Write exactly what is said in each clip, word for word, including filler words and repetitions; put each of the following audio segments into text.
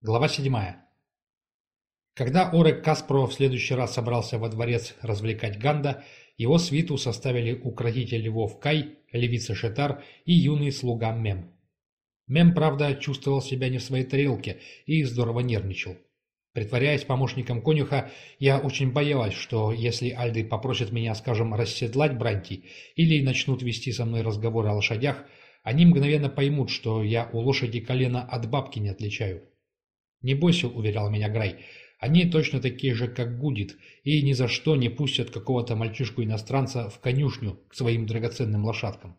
Глава седьмая. Когда Орек Каспров в следующий раз собрался во дворец развлекать Ганда, его свиту составили укротитель львов Кай, левица Шетар и юный слуга Мем. Мем, правда, чувствовал себя не в своей тарелке и здорово нервничал. Притворяясь помощником конюха, я очень боялась, что если альды попросят меня, скажем, расседлать Бранти или начнут вести со мной разговоры о лошадях, они мгновенно поймут, что я у лошади колено от бабки не отличаю. «Не бойся», — уверял меня Грай, — «они точно такие же, как Гудит, и ни за что не пустят какого-то мальчишку-иностранца в конюшню к своим драгоценным лошадкам».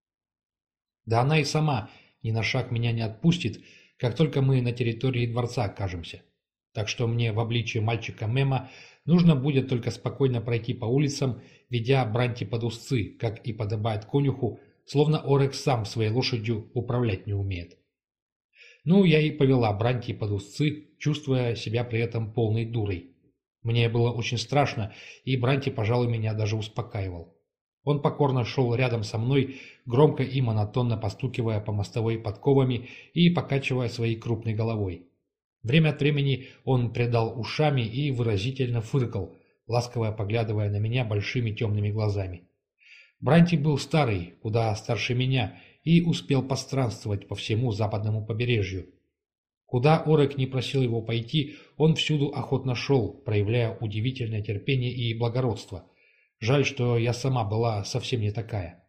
Да она и сама ни на шаг меня не отпустит, как только мы на территории дворца окажемся. Так что мне в обличии мальчика Мема нужно будет только спокойно пройти по улицам, ведя Бранти под узцы, как и подобает конюху, словно Орек сам своей лошадью управлять не умеет. Ну, я и повела Бранти под узцы, чувствуя себя при этом полной дурой. Мне было очень страшно, и Бранти, пожалуй, меня даже успокаивал. Он покорно шел рядом со мной, громко и монотонно постукивая по мостовой подковами и покачивая своей крупной головой. Время от времени он прядал ушами и выразительно фыркал, ласково поглядывая на меня большими темными глазами. Бранти был старый, куда старше меня, и успел постранствовать по всему западному побережью. Куда Орек не просил его пойти, он всюду охотно шел, проявляя удивительное терпение и благородство. Жаль, что я сама была совсем не такая.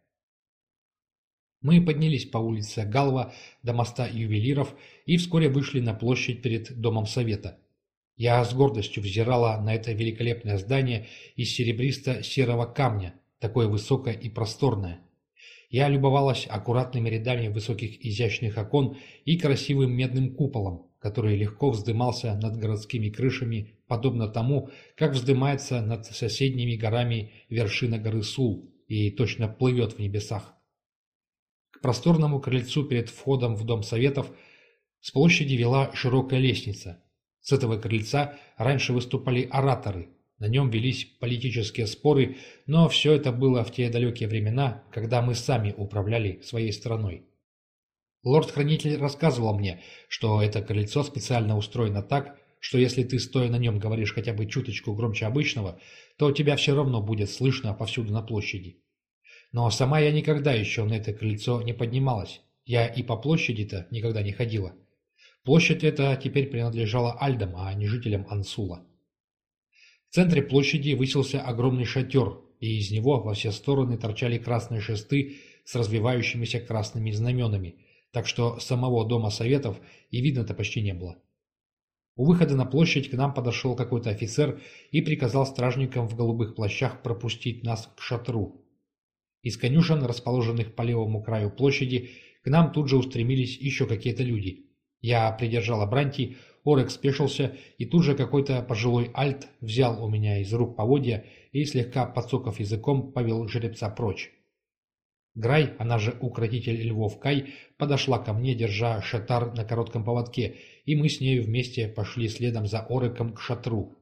Мы поднялись по улице Галва до моста ювелиров и вскоре вышли на площадь перед Домом Совета. Я с гордостью взирала на это великолепное здание из серебристо-серого камня, такое высокое и просторное. Я любовалась аккуратными рядами высоких изящных окон и красивым медным куполом, который легко вздымался над городскими крышами, подобно тому, как вздымается над соседними горами вершина горы Сул и точно плывет в небесах. К просторному крыльцу перед входом в Дом Советов с площади вела широкая лестница. С этого крыльца раньше выступали ораторы. На нем велись политические споры, но все это было в те далекие времена, когда мы сами управляли своей страной. Лорд-хранитель рассказывал мне, что это крыльцо специально устроено так, что если ты, стоя на нем, говоришь хотя бы чуточку громче обычного, то тебя все равно будет слышно повсюду на площади. Но сама я никогда еще на это крыльцо не поднималась. Я и по площади-то никогда не ходила. Площадь эта теперь принадлежала альдам, а не жителям Ансула. В центре площади высился огромный шатер, и из него во все стороны торчали красные шесты с развивающимися красными знаменами, так что самого Дома Советов и видно-то почти не было. У выхода на площадь к нам подошел какой-то офицер и приказал стражникам в голубых плащах пропустить нас к шатру. Из конюшен, расположенных по левому краю площади, к нам тут же устремились еще какие-то люди. Я придержала Бранти, Орек спешился, и тут же какой-то пожилой альт взял у меня из рук поводья и, слегка подсокав языком, повел жеребца прочь. Грай, она же укротитель львов Кай, подошла ко мне, держа шатар на коротком поводке, и мы с нею вместе пошли следом за Ореком к шатру.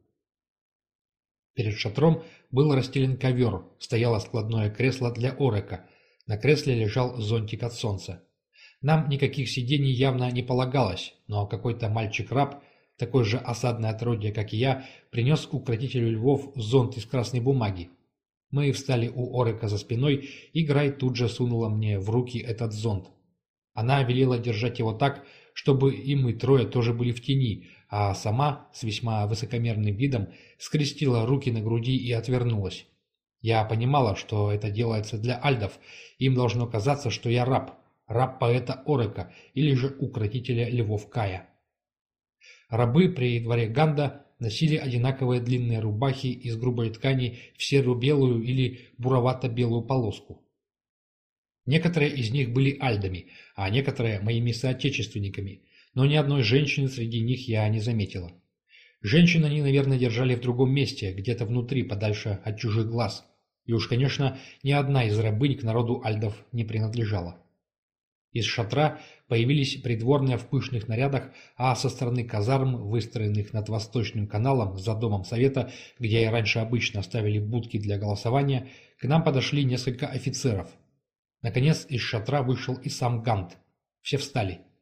Перед шатром был расстелен ковер, стояло складное кресло для Орека, на кресле лежал зонтик от солнца. Нам никаких сидений явно не полагалось, но какой-то мальчик-раб, такой же осадное отродье, как и я, принес укротителю львов зонт из красной бумаги. Мы встали у Орека за спиной, и Грай тут же сунула мне в руки этот зонт. Она велела держать его так, чтобы и мы трое тоже были в тени, а сама, с весьма высокомерным видом, скрестила руки на груди и отвернулась. Я понимала, что это делается для альдов, им должно казаться, что я раб. Раб поэта Орека или же укротителя львов Кая. Рабы при дворе Ганда носили одинаковые длинные рубахи из грубой ткани в серо-белую или буровато-белую полоску. Некоторые из них были альдами, а некоторые моими соотечественниками, но ни одной женщины среди них я не заметила. Женщин они, наверное, держали в другом месте, где-то внутри, подальше от чужих глаз, и уж, конечно, ни одна из рабынь к народу альдов не принадлежала. Из шатра появились придворные в пышных нарядах, а со стороны казарм, выстроенных над Восточным каналом за Домом Совета, где и раньше обычно ставили будки для голосования, к нам подошли несколько офицеров. Наконец из шатра вышел и сам Гант. Все встали.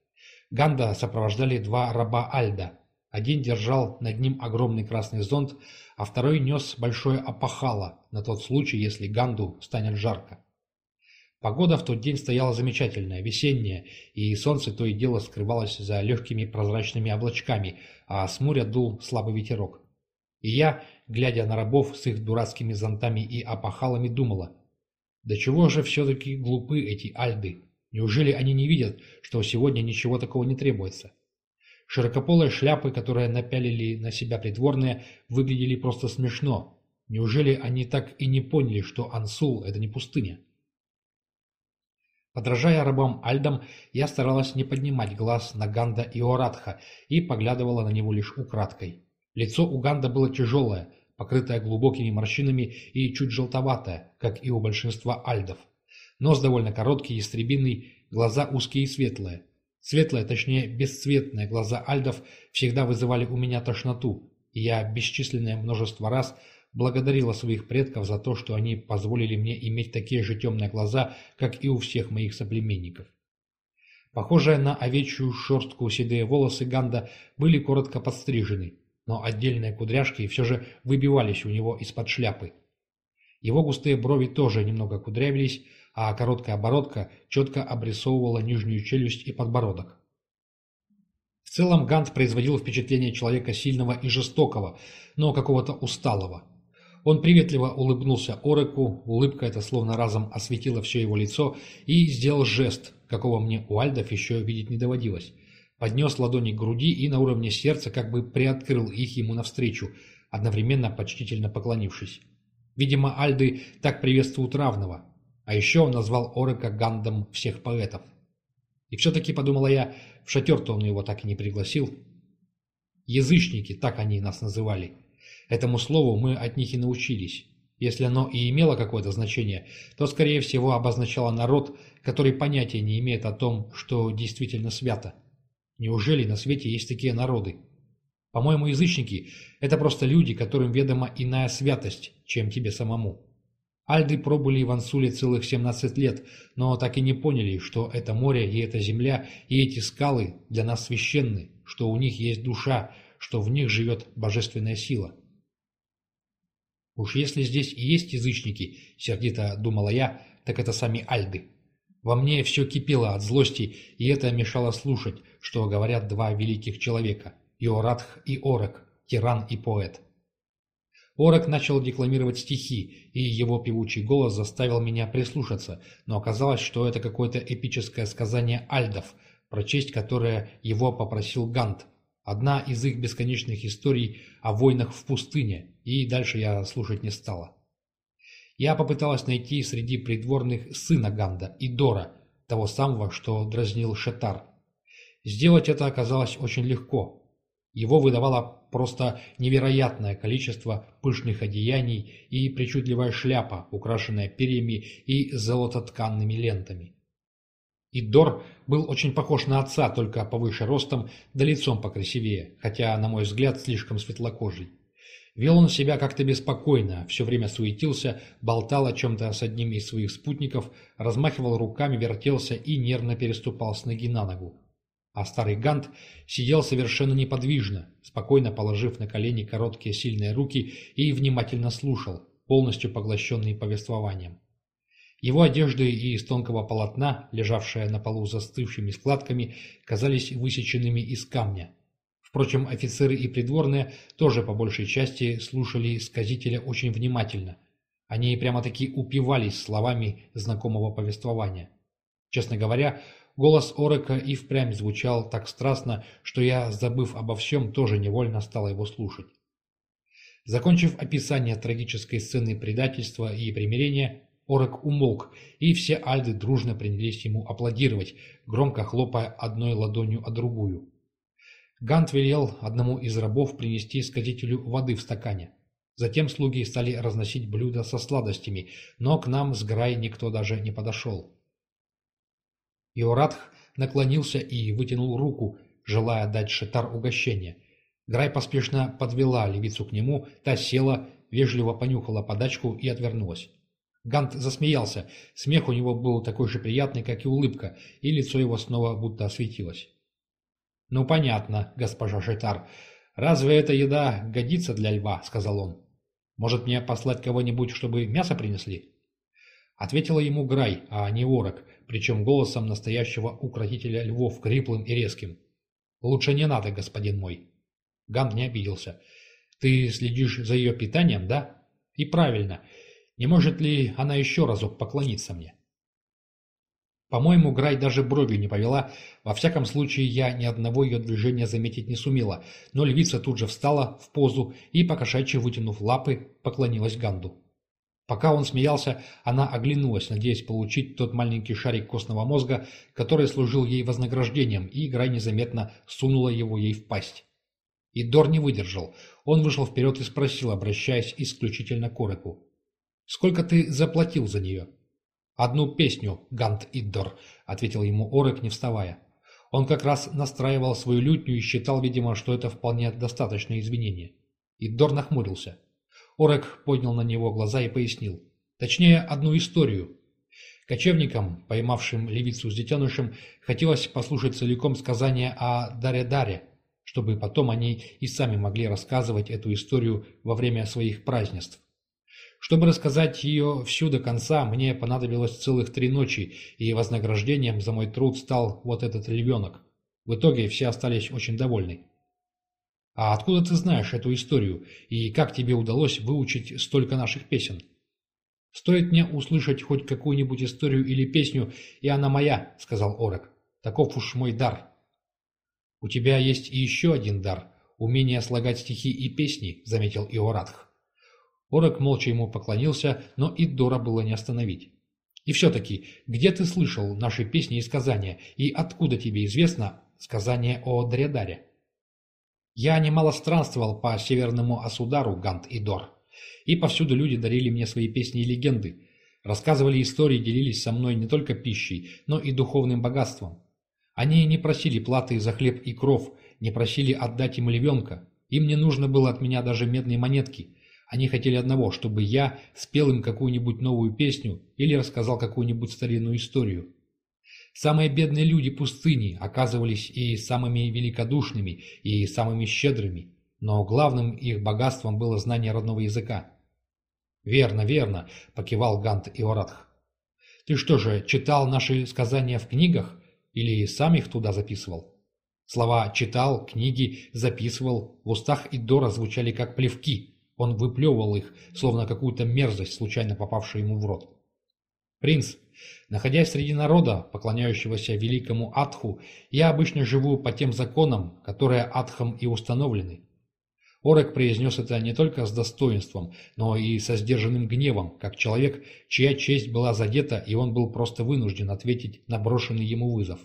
Ганда сопровождали два раба Альда. Один держал над ним огромный красный зонт, а второй нес большое опахало на тот случай, если Ганду станет жарко. Погода в тот день стояла замечательная, весенняя, и солнце то и дело скрывалось за легкими прозрачными облачками, а с моря дул слабый ветерок. И я, глядя на рабов с их дурацкими зонтами и опахалами, думала, да чего же все-таки глупы эти альды? Неужели они не видят, что сегодня ничего такого не требуется? Широкополые шляпы, которые напялили на себя придворные, выглядели просто смешно. Неужели они так и не поняли, что Ансул – это не пустыня? Подражая рабам Альдам, я старалась не поднимать глаз на Ганда и Оратха и поглядывала на него лишь украдкой. Лицо у Ганда было тяжелое, покрытое глубокими морщинами и чуть желтоватое, как и у большинства альдов. Нос довольно короткий и ястребиный, глаза узкие и светлые. Светлые, точнее бесцветные глаза альдов всегда вызывали у меня тошноту, и я бесчисленное множество раз благодарила своих предков за то, что они позволили мне иметь такие же темные глаза, как и у всех моих соплеменников. Похожие на овечью шерстку седые волосы Ганда были коротко подстрижены, но отдельные кудряшки все же выбивались у него из-под шляпы. Его густые брови тоже немного кудрявились, а короткая бородка четко обрисовывала нижнюю челюсть и подбородок. В целом Гант производил впечатление человека сильного и жестокого, но какого-то усталого. Он приветливо улыбнулся Ореку, улыбка эта словно разом осветила все его лицо и сделал жест, какого мне у альдов еще видеть не доводилось. Поднес ладони к груди и на уровне сердца как бы приоткрыл их ему навстречу, одновременно почтительно поклонившись. Видимо, альды так приветствуют равного. А еще он назвал Орека Гандом всех поэтов. И все-таки, подумала я, в шатер-то он его так и не пригласил. Язычники, так они нас называли. Этому слову мы от них и научились. Если оно и имело какое-то значение, то, скорее всего, обозначало народ, который понятия не имеет о том, что действительно свято. Неужели на свете есть такие народы? По-моему, язычники – это просто люди, которым ведома иная святость, чем тебе самому. Альды пробыли в Ансуле целых семнадцать лет, но так и не поняли, что это море и эта земля и эти скалы для нас священны, что у них есть душа, что в них живет божественная сила. Уж если здесь и есть язычники, сердито думала я, так это сами альды. Во мне все кипело от злости, и это мешало слушать, что говорят два великих человека – Иоратх и Орек, тиран и поэт. Орек начал декламировать стихи, и его певучий голос заставил меня прислушаться, но оказалось, что это какое-то эпическое сказание альдов, прочесть которое его попросил Гант. Одна из их бесконечных историй о войнах в пустыне, и дальше я слушать не стала. Я попыталась найти среди придворных сына Ганда, Идора, того самого, что дразнил Шетар. Сделать это оказалось очень легко. Его выдавало просто невероятное количество пышных одеяний и причудливая шляпа, украшенная перьями и золототканными лентами. Идор был очень похож на отца, только повыше ростом, да лицом покрасивее, хотя, на мой взгляд, слишком светлокожий. Вел он себя как-то беспокойно, все время суетился, болтал о чем-то с одним из своих спутников, размахивал руками, вертелся и нервно переступал с ноги на ногу. А старый Гант сидел совершенно неподвижно, спокойно положив на колени короткие сильные руки и внимательно слушал, полностью поглощенный повествованием. Его одежды из тонкого полотна, лежавшие на полу застывшими складками, казались высеченными из камня. Впрочем, офицеры и придворные тоже по большей части слушали сказителя очень внимательно. Они прямо-таки упивались словами знакомого повествования. Честно говоря, голос Орека и впрямь звучал так страстно, что я, забыв обо всем, тоже невольно стала его слушать. Закончив описание трагической сцены предательства и примирения, Орек умолк, и все альды дружно принялись ему аплодировать, громко хлопая одной ладонью о другую. Гант велел одному из рабов принести сказителю воды в стакане. Затем слуги стали разносить блюда со сладостями, но к нам с Грай никто даже не подошел. Иоратх наклонился и вытянул руку, желая дать Шетар угощение. Грай поспешно подвела левицу к нему, та села, вежливо понюхала подачку и отвернулась. Гант засмеялся, смех у него был такой же приятный, как и улыбка, и лицо его снова будто осветилось. «Ну, понятно, госпожа Шитар. Разве эта еда годится для льва?» – сказал он. «Может, мне послать кого-нибудь, чтобы мясо принесли?» Ответила ему Грай, а не Орок, причем голосом настоящего укротителя львов, хриплым и резким. «Лучше не надо, господин мой». Гант не обиделся. «Ты следишь за ее питанием, да? И правильно. Не может ли она еще разок поклониться мне?» По-моему, Грай даже бровью не повела, во всяком случае я ни одного ее движения заметить не сумела, но львица тут же встала в позу и, покошачьи вытянув лапы, поклонилась Ганду. Пока он смеялся, она оглянулась, надеясь получить тот маленький шарик костного мозга, который служил ей вознаграждением, и Грай незаметно сунула его ей в пасть. И Дор не выдержал. Он вышел вперед и спросил, обращаясь исключительно к Ореку: «Сколько ты заплатил за нее?» «Одну песню, Гант Иддор», — ответил ему Орек, не вставая. Он как раз настраивал свою лютню и считал, видимо, что это вполне достаточное извинение. Иддор нахмурился. Орек поднял на него глаза и пояснил. Точнее, одну историю. Кочевникам, поймавшим левицу с детенышем, хотелось послушать целиком сказание о Даре-Даре, чтобы потом они и сами могли рассказывать эту историю во время своих празднеств. Чтобы рассказать ее всю до конца, мне понадобилось целых три ночи, и вознаграждением за мой труд стал вот этот львенок. В итоге все остались очень довольны. «А откуда ты знаешь эту историю, и как тебе удалось выучить столько наших песен?» «Стоит мне услышать хоть какую-нибудь историю или песню, и она моя», — сказал Орек. «Таков уж мой дар». «У тебя есть и еще один дар — умение слагать стихи и песни», — заметил Иоратх. Орек молча ему поклонился, но Иддора было не остановить. «И все-таки, где ты слышал наши песни и сказания, и откуда тебе известно сказание о Даре-Даре?» «Я немало странствовал по северному Асудару, Гант Иддор, и повсюду люди дарили мне свои песни и легенды, рассказывали истории, делились со мной не только пищей, но и духовным богатством. Они не просили платы за хлеб и кров, не просили отдать им львенка, им не нужно было от меня даже медные монетки». Они хотели одного, чтобы я спел им какую-нибудь новую песню или рассказал какую-нибудь старинную историю. Самые бедные люди пустыни оказывались и самыми великодушными, и самыми щедрыми, но главным их богатством было знание родного языка. «Верно, верно», — покивал Гант Иоратх. «Ты что же, читал наши сказания в книгах или сам их туда записывал?» Слова «читал», «книги», «записывал» в устах Иддора звучали как плевки. Он выплевывал их, словно какую-то мерзость, случайно попавшую ему в рот. «Принц, находясь среди народа, поклоняющегося великому Атху, я обычно живу по тем законам, которые Атхом и установлены». Орек произнес это не только с достоинством, но и со сдержанным гневом, как человек, чья честь была задета, и он был просто вынужден ответить на брошенный ему вызов.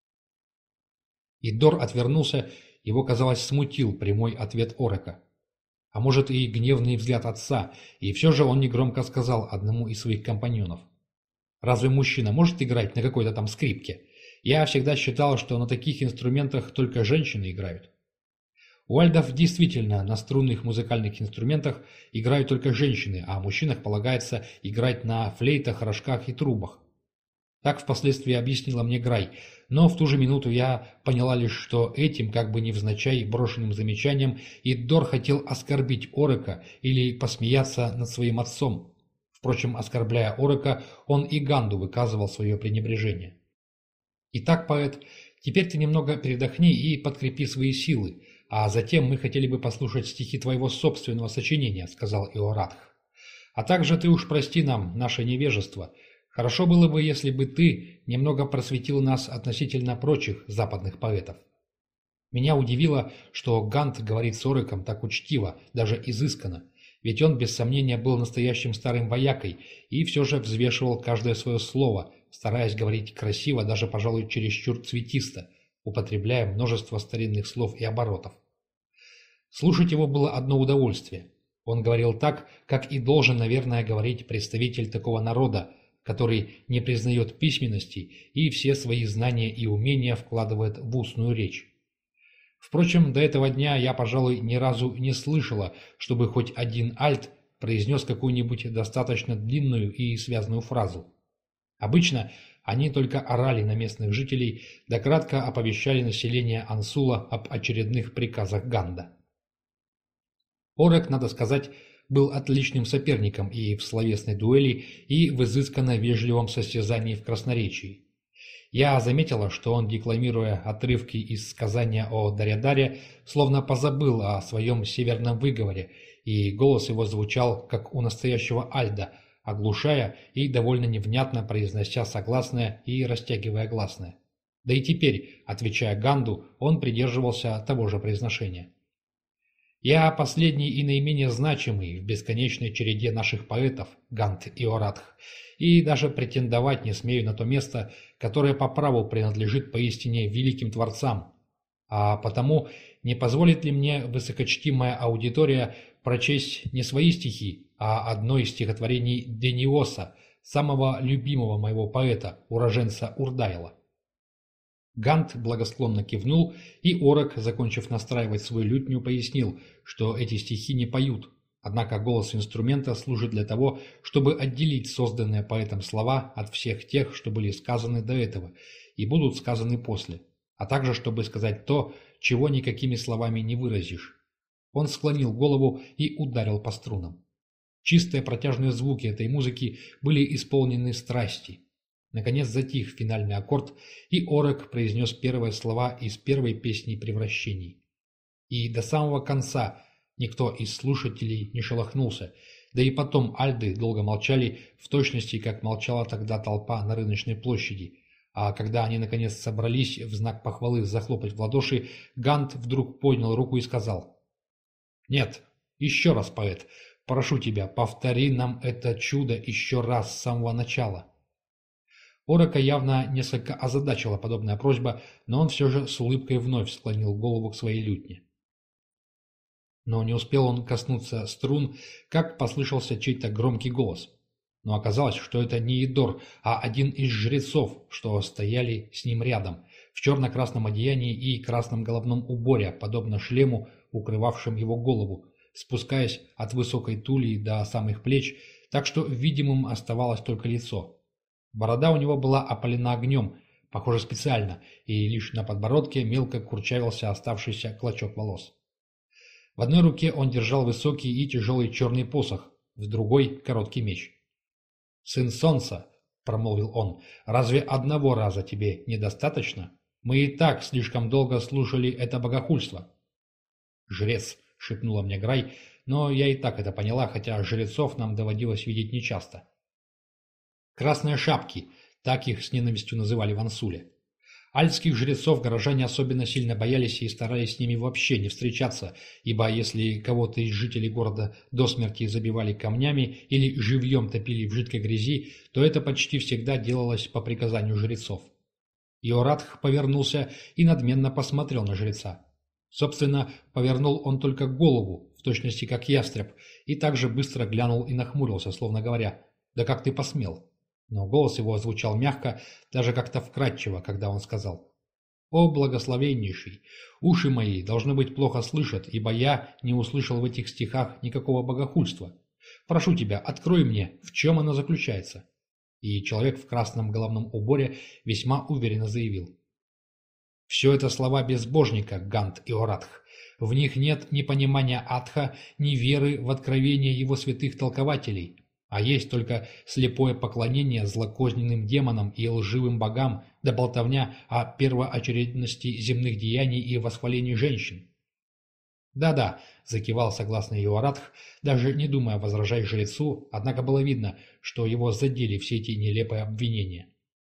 Иддор отвернулся, его, казалось, смутил прямой ответ Орека. А может и гневный взгляд отца, и все же он негромко сказал одному из своих компаньонов. «Разве мужчина может играть на какой-то там скрипке? Я всегда считал, что на таких инструментах только женщины играют». У альдов действительно на струнных музыкальных инструментах играют только женщины, а мужчинах полагается играть на флейтах, рожках и трубах. Так впоследствии объяснила мне Грай, но в ту же минуту я поняла лишь, что этим, как бы невзначай брошенным замечанием, Иддор хотел оскорбить Орека или посмеяться над своим отцом. Впрочем, оскорбляя Орека, он и Ганду выказывал свое пренебрежение. «Итак, поэт, теперь ты немного передохни и подкрепи свои силы, а затем мы хотели бы послушать стихи твоего собственного сочинения», — сказал Иоратх. «А также ты уж прости нам наше невежество. Хорошо было бы, если бы ты немного просветил нас относительно прочих западных поэтов». Меня удивило, что Гант говорит с Ореком так учтиво, даже изысканно, ведь он без сомнения был настоящим старым воякой и все же взвешивал каждое свое слово, стараясь говорить красиво, даже, пожалуй, чересчур цветисто, употребляя множество старинных слов и оборотов. Слушать его было одно удовольствие. Он говорил так, как и должен, наверное, говорить представитель такого народа, который не признает письменности и все свои знания и умения вкладывает в устную речь. Впрочем, до этого дня я, пожалуй, ни разу не слышала, чтобы хоть один альт произнес какую-нибудь достаточно длинную и связанную фразу. Обычно они только орали на местных жителей, да кратко оповещали население Ансула об очередных приказах Ганда. Орек, надо сказать, был отличным соперником и в словесной дуэли, и в изысканно вежливом состязании в красноречии. Я заметила, что он, декламируя отрывки из сказания о Дарядаре, словно позабыл о своем северном выговоре, и голос его звучал, как у настоящего альда, оглушая и довольно невнятно произнося согласное и растягивая гласное. Да и теперь, отвечая Ганду, он придерживался того же произношения. Я последний и наименее значимый в бесконечной череде наших поэтов, Ганд и Оратх, и даже претендовать не смею на то место, которое по праву принадлежит поистине великим творцам. А потому не позволит ли мне высокочтимая аудитория прочесть не свои стихи, а одно из стихотворений Дениоса, самого любимого моего поэта, уроженца Урдайла? Ганд благосклонно кивнул, и Орек, закончив настраивать свою лютню, пояснил, что эти стихи не поют, однако голос инструмента служит для того, чтобы отделить созданные поэтом слова от всех тех, что были сказаны до этого и будут сказаны после, а также чтобы сказать то, чего никакими словами не выразишь. Он склонил голову и ударил по струнам. Чистые протяжные звуки этой музыки были исполнены страсти. Наконец затих финальный аккорд, и Орек произнес первые слова из первой песни превращений. И до самого конца никто из слушателей не шелохнулся, да и потом альды долго молчали, в точности, как молчала тогда толпа на рыночной площади. А когда они наконец собрались в знак похвалы захлопать в ладоши, Ганд вдруг поднял руку и сказал: «Нет, еще раз, поэт, прошу тебя, повтори нам это чудо еще раз с самого начала». Орека явно несколько озадачила подобная просьба, но он все же с улыбкой вновь склонил голову к своей лютне. Но не успел он коснуться струн, как послышался чей-то громкий голос. Но оказалось, что это не Идор, а один из жрецов, что стояли с ним рядом, в черно-красном одеянии и красном головном уборе, подобно шлему, укрывавшим его голову, спускаясь от высокой тулии до самых плеч, так что видимым оставалось только лицо. Борода у него была опалена огнем, похоже специально, и лишь на подбородке мелко курчавился оставшийся клочок волос. В одной руке он держал высокий и тяжелый черный посох, в другой — короткий меч. «Сын солнца», — промолвил он, — «разве одного раза тебе недостаточно? Мы и так слишком долго слушали это богохульство». «Жрец», — шепнула мне Грай, но я и так это поняла, хотя жрецов нам доводилось видеть нечасто. «Красные шапки», так их с ненавистью называли в Ансуле. Альтских жрецов горожане особенно сильно боялись и старались с ними вообще не встречаться, ибо если кого-то из жителей города до смерти забивали камнями или живьем топили в жидкой грязи, то это почти всегда делалось по приказанию жрецов. Иоратх повернулся и надменно посмотрел на жреца. Собственно, повернул он только голову, в точности как ястреб, и также быстро глянул и нахмурился, словно говоря: «Да как ты посмел?» Но голос его звучал мягко, даже как-то вкрадчиво, когда он сказал: «О, благословеннейший! Уши мои, должно быть, плохо слышат, ибо я не услышал в этих стихах никакого богохульства. Прошу тебя, открой мне, в чем оно заключается». И человек в красном головном уборе весьма уверенно заявил: «Все это слова безбожника, Ганд и Оратх. В них нет ни понимания Атха, ни веры в откровение его святых толкователей». А есть только слепое поклонение злокозненным демонам и лживым богам, да болтовня о первоочередности земных деяний и восхвалении женщин. «Да-да», — закивал согласно Иоратх, даже не думая возражать жрецу, однако было видно, что его задели все эти нелепые обвинения.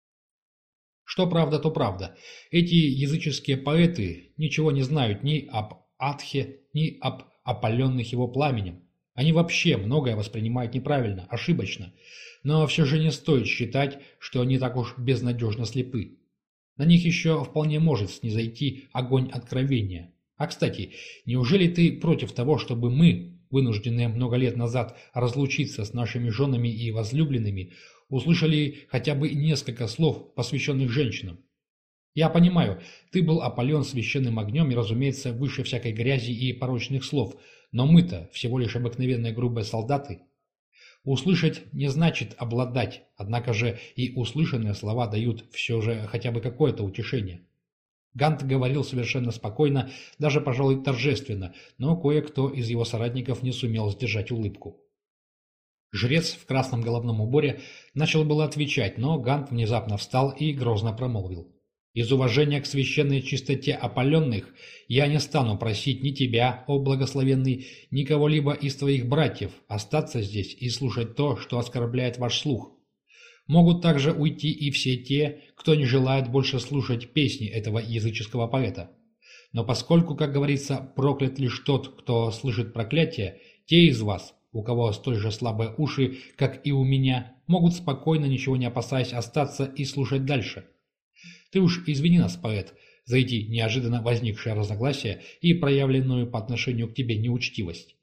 Что правда, то правда. Эти языческие поэты ничего не знают ни об Атхе, ни об опаленных его пламенем. Они вообще многое воспринимают неправильно, ошибочно, но все же не стоит считать, что они так уж безнадежно слепы. На них еще вполне может снизойти огонь откровения. А кстати, неужели ты против того, чтобы мы, вынужденные много лет назад разлучиться с нашими женами и возлюбленными, услышали хотя бы несколько слов, посвященных женщинам? Я понимаю, ты был опален священным огнем и, разумеется, выше всякой грязи и порочных слов, но мы-то всего лишь обыкновенные грубые солдаты. Услышать не значит обладать, однако же и услышанные слова дают все же хотя бы какое-то утешение. Гант говорил совершенно спокойно, даже, пожалуй, торжественно, но кое-кто из его соратников не сумел сдержать улыбку. Жрец в красном головном уборе начал было отвечать, но Гант внезапно встал и грозно промолвил. «Из уважения к священной чистоте опаленных я не стану просить ни тебя, о благословенный, ни кого-либо из твоих братьев остаться здесь и слушать то, что оскорбляет ваш слух. Могут также уйти и все те, кто не желает больше слушать песни этого языческого поэта. Но поскольку, как говорится, проклят лишь тот, кто слышит проклятие, те из вас, у кого столь же слабые уши, как и у меня, могут спокойно, ничего не опасаясь, остаться и слушать дальше. Ты уж извини нас, поэт, за эти неожиданно возникшие разногласия и проявленную по отношению к тебе неучтивость».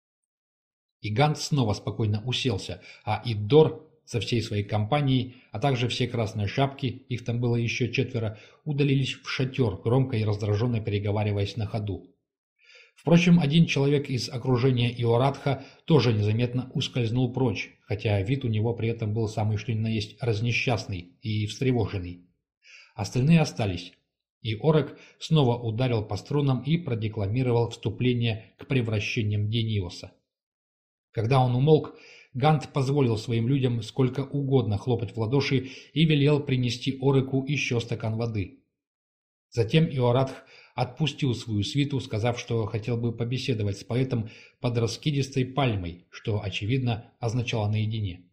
И Гант снова спокойно уселся, а Иддор со всей своей компанией, а также все красные шапки, их там было еще четверо, удалились в шатер, громко и раздраженно переговариваясь на ходу. Впрочем, один человек из окружения Иорадха тоже незаметно ускользнул прочь, хотя вид у него при этом был самый что ни на есть разнесчастный и встревоженный. Остальные остались, и Орек снова ударил по струнам и продекламировал вступление к превращениям Дениоса. Когда он умолк, Гант позволил своим людям сколько угодно хлопать в ладоши и велел принести Ореку еще стакан воды. Затем Иорадх отпустил свою свиту, сказав, что хотел бы побеседовать с поэтом под раскидистой пальмой, что, очевидно, означало «наедине».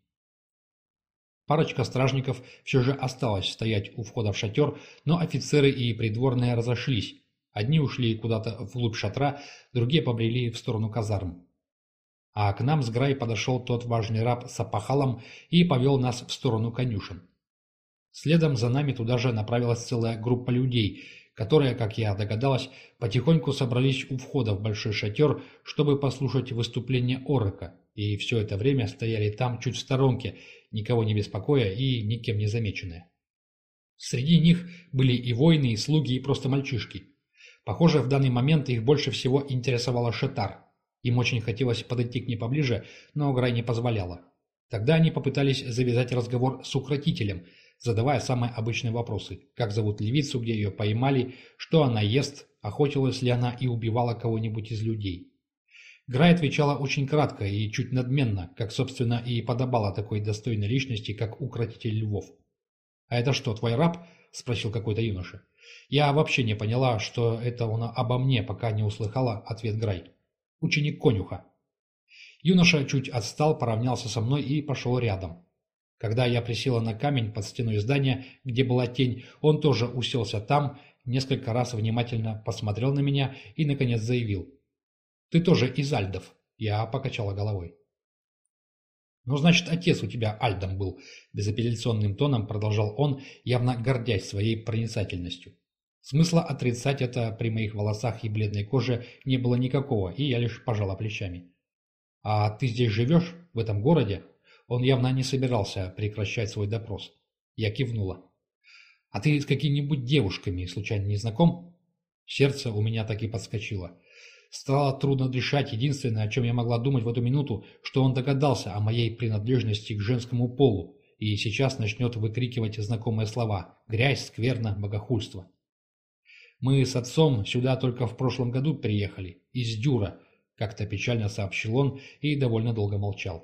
Парочка стражников все же осталась стоять у входа в шатер, но офицеры и придворные разошлись. Одни ушли куда-то вглубь шатра, другие побрели в сторону казарм. А к нам с Грай подошел тот важный раб с опахалом и повел нас в сторону конюшен. Следом за нами туда же направилась целая группа людей, которые, как я догадалась, потихоньку собрались у входа в большой шатер, чтобы послушать выступление Орека, и все это время стояли там чуть в сторонке, никого не беспокоя и никем не замеченные. Среди них были и воины, и слуги, и просто мальчишки. Похоже, в данный момент их больше всего интересовала Шетар. Им очень хотелось подойти к ней поближе, но Грай не позволяла. Тогда они попытались завязать разговор с укротителем, задавая самые обычные вопросы. Как зовут львицу, где ее поймали, что она ест, охотилась ли она и убивала кого-нибудь из людей. Грай отвечала очень кратко и чуть надменно, как, собственно, и подобало такой достойной личности, как укротитель львов. «А это что, твой раб?» – спросил какой-то юноша. Я вообще не поняла, что это он обо мне, пока не услыхала ответ Грай. «Ученик конюха». Юноша чуть отстал, поравнялся со мной и пошел рядом. Когда я присела на камень под стеной здания, где была тень, он тоже уселся там, несколько раз внимательно посмотрел на меня и, наконец, заявил. «Ты тоже из альдов?» Я покачала головой. «Ну, значит, отец у тебя альдом был», – безапелляционным тоном продолжал он, явно гордясь своей проницательностью. Смысла отрицать это при моих волосах и бледной коже не было никакого, и я лишь пожала плечами. «А ты здесь живешь, в этом городе?» Он явно не собирался прекращать свой допрос. Я кивнула. «А ты с какими-нибудь девушками случайно не знаком?» Сердце у меня так и подскочило. Стало трудно дышать. Единственное, о чем я могла думать в эту минуту, что он догадался о моей принадлежности к женскому полу и сейчас начнет выкрикивать знакомые слова: грязь, скверно, богохульство. «Мы с отцом сюда только в прошлом году приехали, из Дюра», — как-то печально сообщил он и довольно долго молчал.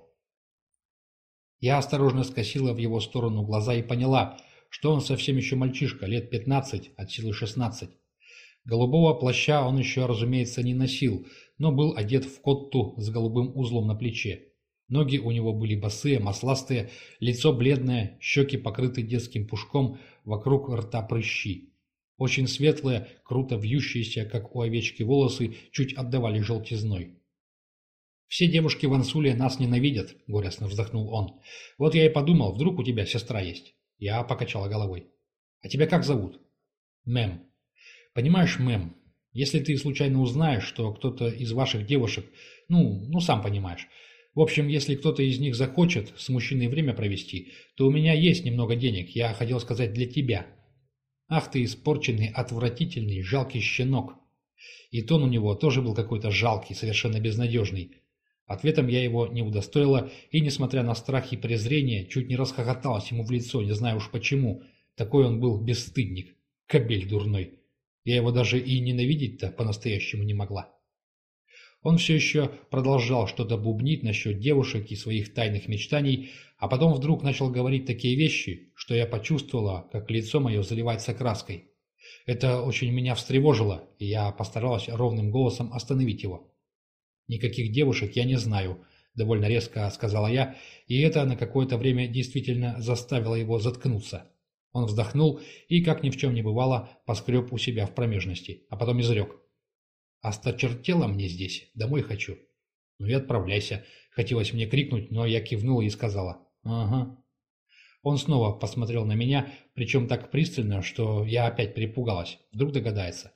Я осторожно скосила в его сторону глаза и поняла, что он совсем еще мальчишка, лет пятнадцать, от силы шестнадцать. Голубого плаща он еще, разумеется, не носил, но был одет в котту с голубым узлом на плече. Ноги у него были босые, масластые, лицо бледное, щеки покрыты детским пушком, вокруг рта прыщи. Очень светлые, круто вьющиеся, как у овечки, волосы чуть отдавали желтизной. «Все девушки в Ансуле нас ненавидят», — горестно вздохнул он. «Вот я и подумал, вдруг у тебя сестра есть?» Я покачала головой. «А тебя как зовут?» «Мэм». «Понимаешь, мэм, если ты случайно узнаешь, что кто-то из ваших девушек, ну, ну сам понимаешь, в общем, если кто-то из них захочет с мужчиной время провести, то у меня есть немного денег, я хотел сказать, для тебя. Ах ты испорченный, отвратительный, жалкий щенок». И тон у него тоже был какой-то жалкий, совершенно безнадежный. Ответом я его не удостоила, и, несмотря на страх и презрение, чуть не расхохоталась ему в лицо, не знаю уж почему. Такой он был бесстыдник, кобель дурной. Я его даже и ненавидеть-то по-настоящему не могла. Он все еще продолжал что-то бубнить насчет девушек и своих тайных мечтаний, а потом вдруг начал говорить такие вещи, что я почувствовала, как лицо мое заливается краской. Это очень меня встревожило, и я постаралась ровным голосом остановить его. «Никаких девушек я не знаю», — довольно резко сказала я, и это на какое-то время действительно заставило его заткнуться. Он вздохнул и, как ни в чем не бывало, поскреб у себя в промежности, а потом изрек. «Осточертело мне здесь, домой хочу». «Ну и отправляйся», — хотелось мне крикнуть, но я кивнула и сказала. «Ага». Он снова посмотрел на меня, причем так пристально, что я опять перепугалась. Вдруг догадается.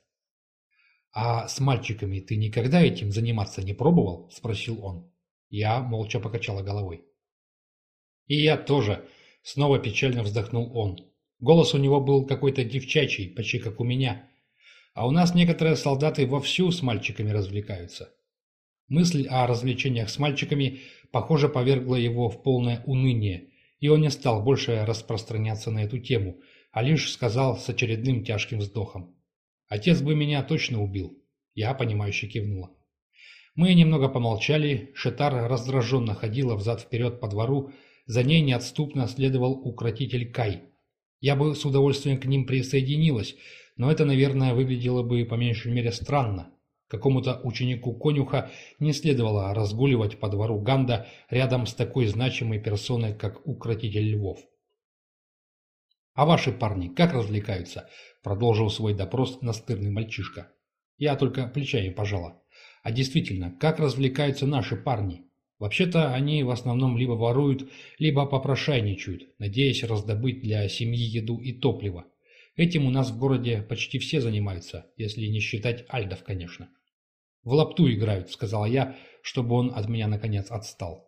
«А с мальчиками ты никогда этим заниматься не пробовал?» – спросил он. Я молча покачала головой. «И я тоже», – снова печально вздохнул он. Голос у него был какой-то девчачий, почти как у меня. «А у нас некоторые солдаты вовсю с мальчиками развлекаются». Мысль о развлечениях с мальчиками, похоже, повергла его в полное уныние, и он не стал больше распространяться на эту тему, а лишь сказал с очередным тяжким вздохом. «Отец бы меня точно убил». Я, понимающе кивнула. Мы немного помолчали, Шетар раздраженно ходила взад-вперед по двору, за ней неотступно следовал укротитель Кай. Я бы с удовольствием к ним присоединилась, но это, наверное, выглядело бы по меньшей мере странно. Какому-то ученику-конюха не следовало разгуливать по двору Ганда рядом с такой значимой персоной, как укротитель львов. «А ваши парни как развлекаются?» – продолжил свой допрос настырный мальчишка. Я только плечами пожала. «А действительно, как развлекаются наши парни? Вообще-то они в основном либо воруют, либо попрошайничают, надеясь раздобыть для семьи еду и топливо. Этим у нас в городе почти все занимаются, если не считать альдов, конечно». «В лапту играют», – сказала я, чтобы он от меня наконец отстал.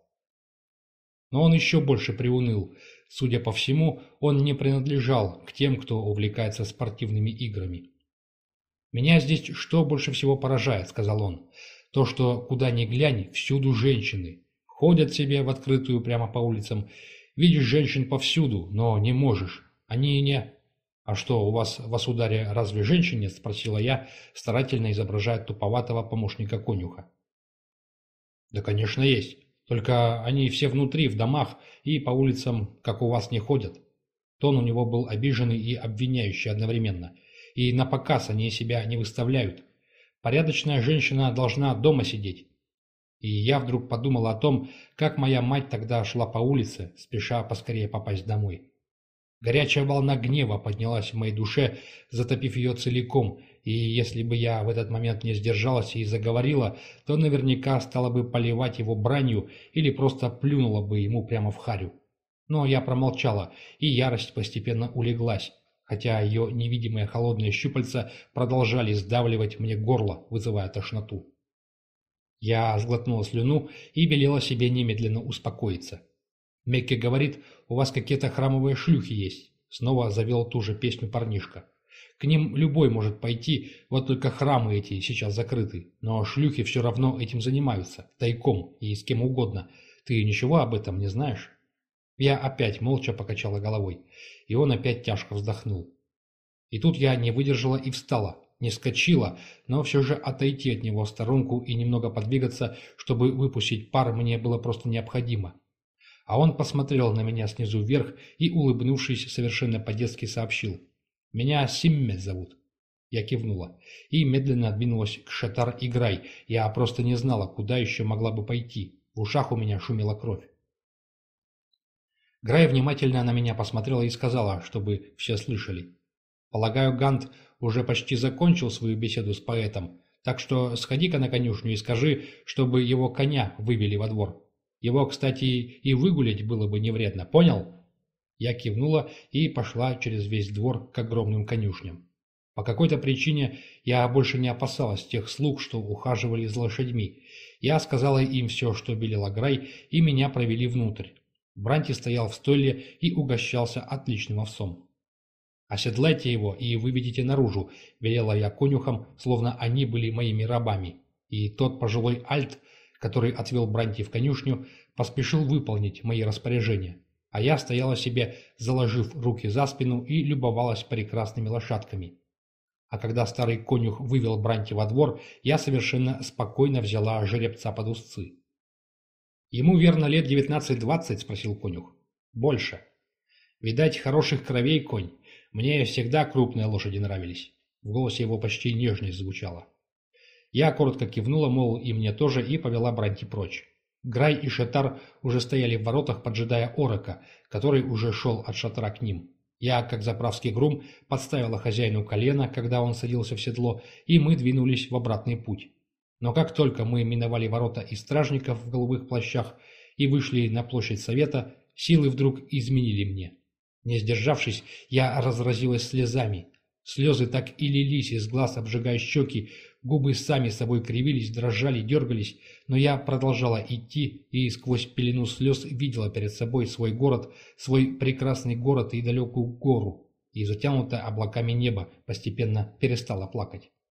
Но он еще больше приуныл. Судя по всему, он не принадлежал к тем, кто увлекается спортивными играми. «Меня здесь что больше всего поражает», — сказал он. «То, что куда ни глянь, всюду женщины. Ходят себе в открытую прямо по улицам. Видишь женщин повсюду, но не можешь. Они не...» «А что, у вас в Асударе разве женщин нет?» — спросила я, старательно изображая туповатого помощника конюха. «Да, конечно, есть. Только они все внутри, в домах, и по улицам, как у вас, не ходят». Тон у него был обиженный и обвиняющий одновременно. «И на показ они себя не выставляют. Порядочная женщина должна дома сидеть». И я вдруг подумал о том, как моя мать тогда шла по улице, спеша поскорее попасть домой. Горячая волна гнева поднялась в моей душе, затопив ее целиком, и если бы я в этот момент не сдержалась и заговорила, то наверняка стала бы поливать его бранью или просто плюнула бы ему прямо в харю. Но я промолчала, и ярость постепенно улеглась, хотя ее невидимые холодные щупальца продолжали сдавливать мне горло, вызывая тошноту. Я сглотнула слюну и велела себе немедленно успокоиться. «Мекки говорит, у вас какие-то храмовые шлюхи есть», — снова завел ту же песню парнишка. «К ним любой может пойти, вот только храмы эти сейчас закрыты, но шлюхи все равно этим занимаются, тайком и с кем угодно. Ты ничего об этом не знаешь?» Я опять молча покачала головой, и он опять тяжко вздохнул. И тут я не выдержала и встала, не вскочила, но все же отойти от него в сторонку и немного подвигаться, чтобы выпустить пар, мне было просто необходимо. А он посмотрел на меня снизу вверх и, улыбнувшись, совершенно по-детски сообщил. «Меня Симме зовут». Я кивнула и медленно двинулась к Шетар и Грай. Я просто не знала, куда еще могла бы пойти. В ушах у меня шумела кровь. Грай внимательно на меня посмотрела и сказала, чтобы все слышали. «Полагаю, Гант уже почти закончил свою беседу с поэтом, так что сходи-ка на конюшню и скажи, чтобы его коня вывели во двор. Его, кстати, и выгулять было бы не вредно, понял?» Я кивнула и пошла через весь двор к огромным конюшням. По какой-то причине я больше не опасалась тех слуг, что ухаживали за лошадьми. Я сказала им все, что велела Грай, и меня провели внутрь. Бранти стоял в стойле и угощался отличным овсом. «Оседлайте его и выведите наружу», — велела я конюхам, словно они были моими рабами. И тот пожилой альт, который отвел Бранти в конюшню, поспешил выполнить мои распоряжения, а я стояла себе, заложив руки за спину, и любовалась прекрасными лошадками. А когда старый конюх вывел Бранти во двор, я совершенно спокойно взяла жеребца под узцы. «Ему, верно, лет девятнадцать-двадцать?» – спросил конюх. «Больше. Видать, хороших кровей конь. Мне всегда крупные лошади нравились». В голосе его почти нежность звучала. Я коротко кивнула, мол, и мне тоже, и повела Бранти прочь. Грай и Шатар уже стояли в воротах, поджидая Орока, который уже шел от шатра к ним. Я, как заправский грум, подставила хозяину колено, когда он садился в седло, и мы двинулись в обратный путь. Но как только мы миновали ворота и стражников в голубых плащах и вышли на площадь совета, силы вдруг изменили мне. Не сдержавшись, я разразилась слезами. Слезы так и лились из глаз, обжигая щеки, губы сами собой кривились, дрожали, дергались, но я продолжала идти и сквозь пелену слез видела перед собой свой город, свой прекрасный город и далекую гору, и затянутое облаками небо постепенно перестала плакать.